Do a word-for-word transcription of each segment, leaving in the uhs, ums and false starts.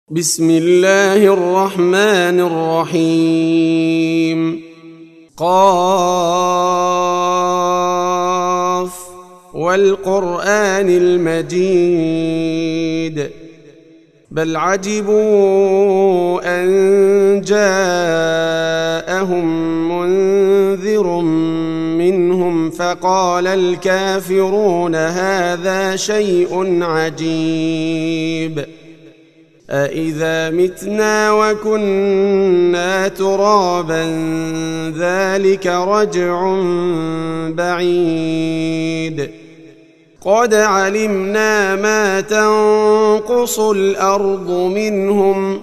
بسم الله الرحمن الرحيم. قاف والقرآن المجيد بل عجبوا أن جاءهم منذر منهم فقال الكافرون هذا شيء عجيب أإذا متنا وكنا ترابا ذلك رجع بعيد قد علمنا ما تنقص الأرض منهم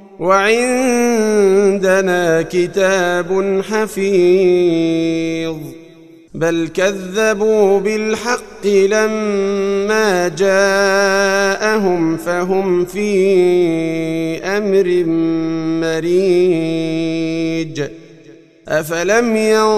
وعندنا كتاب حفيظ بل كذبوا بالحق لما جاءهم فهم في أمر مريج أفلم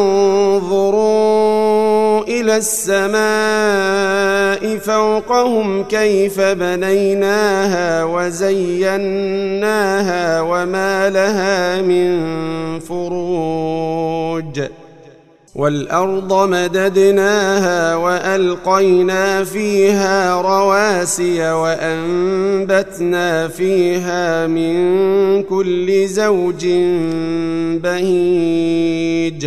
ينظروا إلى السماء فوقهم كيف بنيناها وزيناها وما لها من فروج والأرض مددناها وألقينا فيها رواسي وأنبتنا فيها من كل زوج بهيج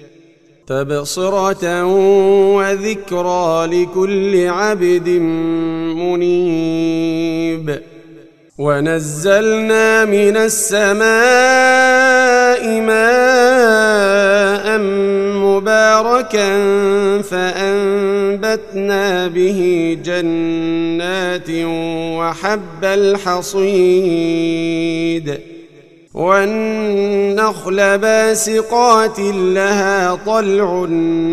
تبصرة وذكرى لكل عبد منيب ونزلنا من السماء ماء مباركا فأنبتنا به جنات وحب الحصيد والنخل باسقات لها طلع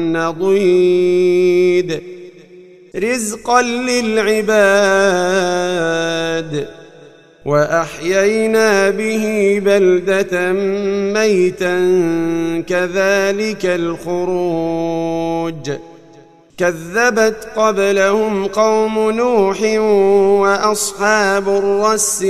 نضيد رزقا للعباد وأحيينا به بلدة ميتا كذلك الخروج كذبت قبلهم قوم نوح وأصحاب الرس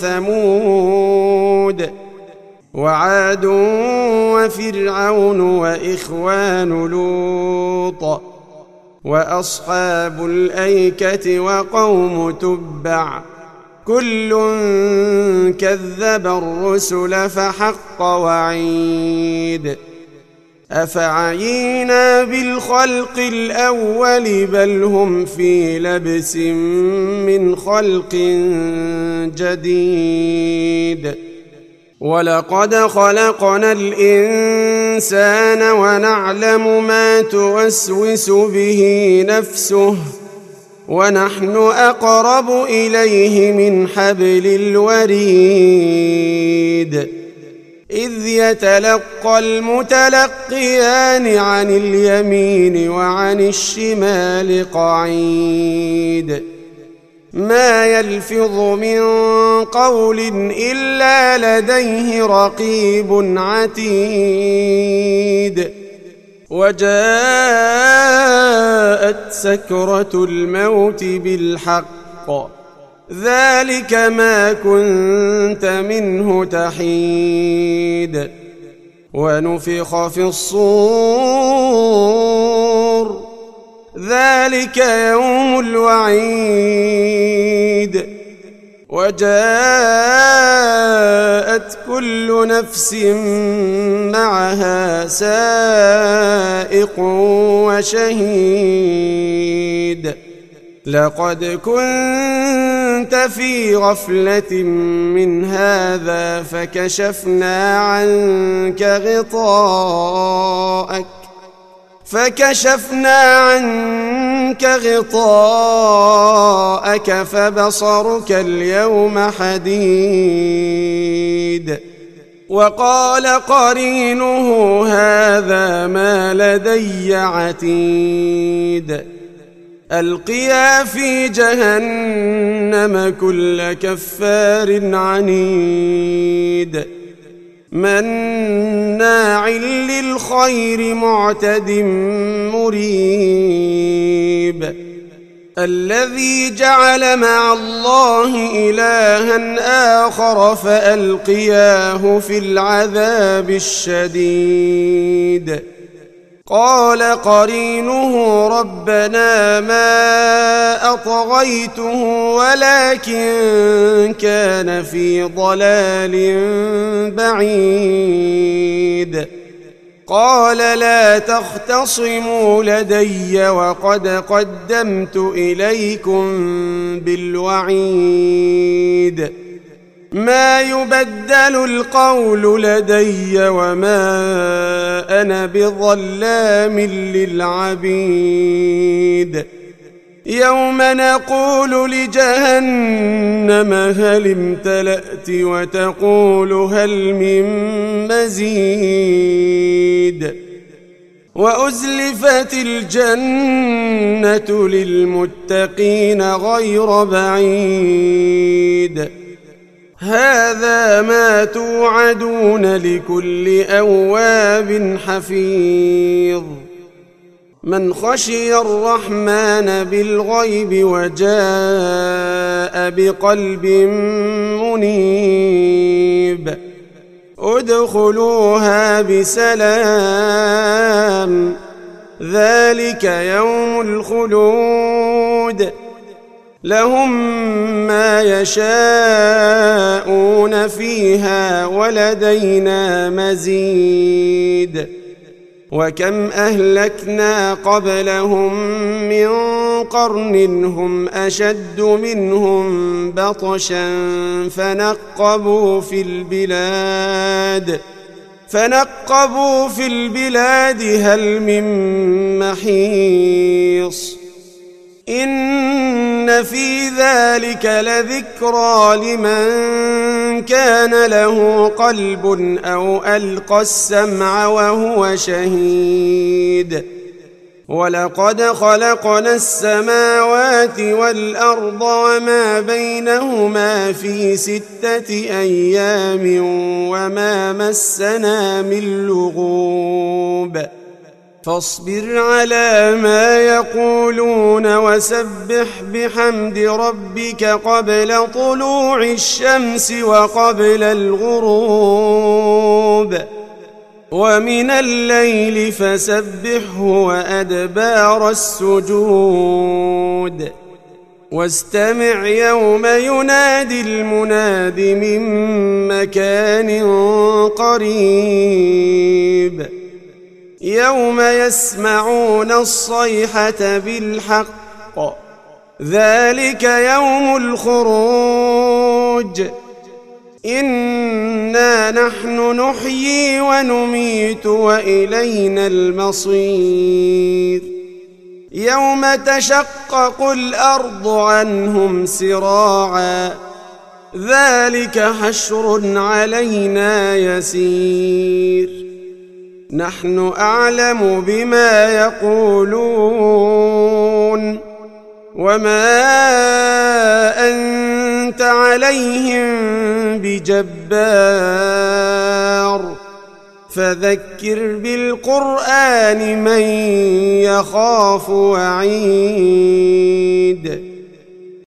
وثمود وعاد وفرعون وإخوان لوط وأصحاب الأيكة وقوم تبع كل كذب الرسل فحق وعيد أفعينا بالخلق الأول بل هم في لبس من خلق جديد ولقد خلقنا الإنسان ونعلم ما توسوس به نفسه ونحن أقرب إليه من حبل الوريد إذ يتلقى المتلقيان عن اليمين وعن الشمال قعيد ما يلفظ من قول إلا لديه رقيب عتيد وجاءت سكرة الموت بالحق ذلك ما كنت منه تحيد ونفخ في الصور ذلك يوم الوعيد وجاءت كل نفس معها سائق وشهيد لقد كنت في غفلة من هذا فكشفنا عنك غطاءك فكشفنا عنك غطاءك فبصرك اليوم حديد وقال قرينه هذا ما لدي عتيد ألقيا في جهنم كل كفار عنيد مناع للخير معتد مريب الذي جعل مع الله إلها آخر فألقياه في العذاب الشديد قال قرينه ربنا ما أطغيته ولكن كان في ضلال بعيد قال لا تختصموا لدي وقد قدمت إليكم بالوعيد ما يبدل القول لدي وما أنا بظلام للعبيد يوم نقول لجهنم هل امتلأت وتقول هل من مزيد وأزلفت الجنة للمتقين غير بعيد هذا ما توعدون لكل أواب حفيظ من خشي الرحمن بالغيب وجاء بقلب منيب ادخلوها بسلام ذلك يوم الخلود لهم ما يشاءون فيها ولدينا مزيد وكم أهلكنا قبلهم من قرن هم أشد منهم بطشا فنقبوا في البلاد فنقبوا في البلاد هل من محيص إن في ذلك لذكرى لمن كان له قلب أو ألقى السمع وهو شهيد ولقد خلقنا السماوات والأرض وما بينهما في ستة أيام وما مسنا من لغوب فاصبر على ما يقولون وسبح بحمد ربك قبل طلوع الشمس وقبل الغروب ومن الليل فسبحه وأدبار السجود واستمع يوم ينادي المناد من مكان قريب يوم يسمعون الصيحة بالحق ذلك يوم الخروج إنا نحن نحيي ونميت وإلينا المصير يوم تشقق الأرض عنهم سراعا ذلك حشر علينا يسير نحن أعلم بما يقولون وما أنت عليهم بجبار فذكر بالقرآن من يخاف وعيد